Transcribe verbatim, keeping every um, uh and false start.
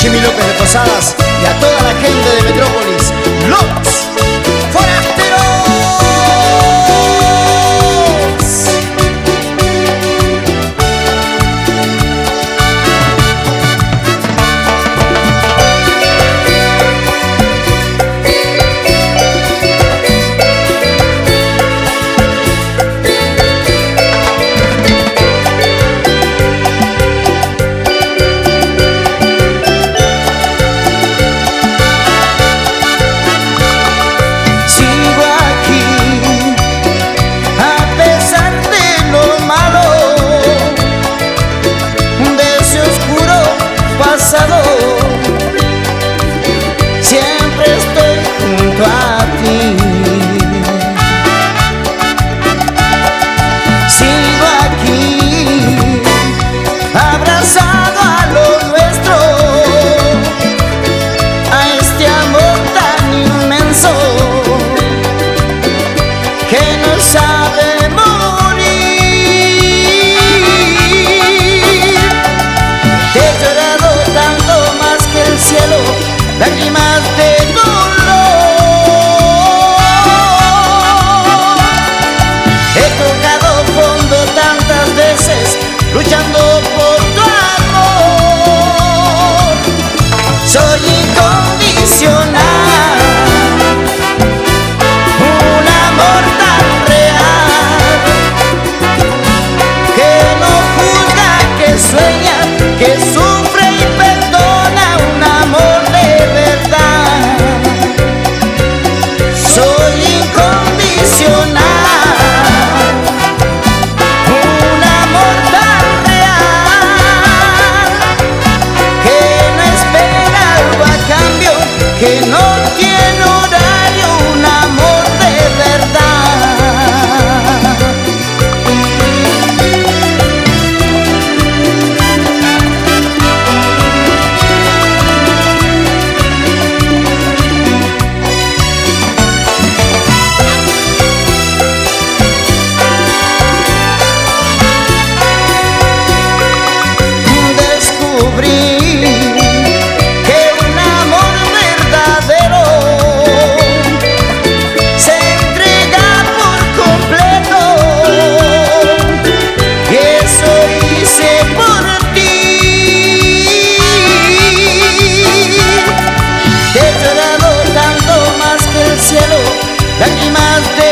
Chimi López de Posadas y a toda la gente de Metrópolis. ¡Los Forasteros! Siempre estoy junto a ti. Sigo aquí, abrazado a lo nuestro, a este amor tan inmenso que no sabe morir. He llorado tanto más que el cielo, lágrimas de dolor. He tocado fondo tantas veces luchando por tu amor. Soy incondicional, un amor tan real que no juzga, que sueña, que sufre y perdona, un amor de verdad. Soy incondicional, un amor tan real que no espera algo a cambio, que no tiene horario, un amor de verdad. Descubrí que un amor verdadero se entrega por completo, y eso hice por ti. He llorado tanto más que el cielo, lágrimas de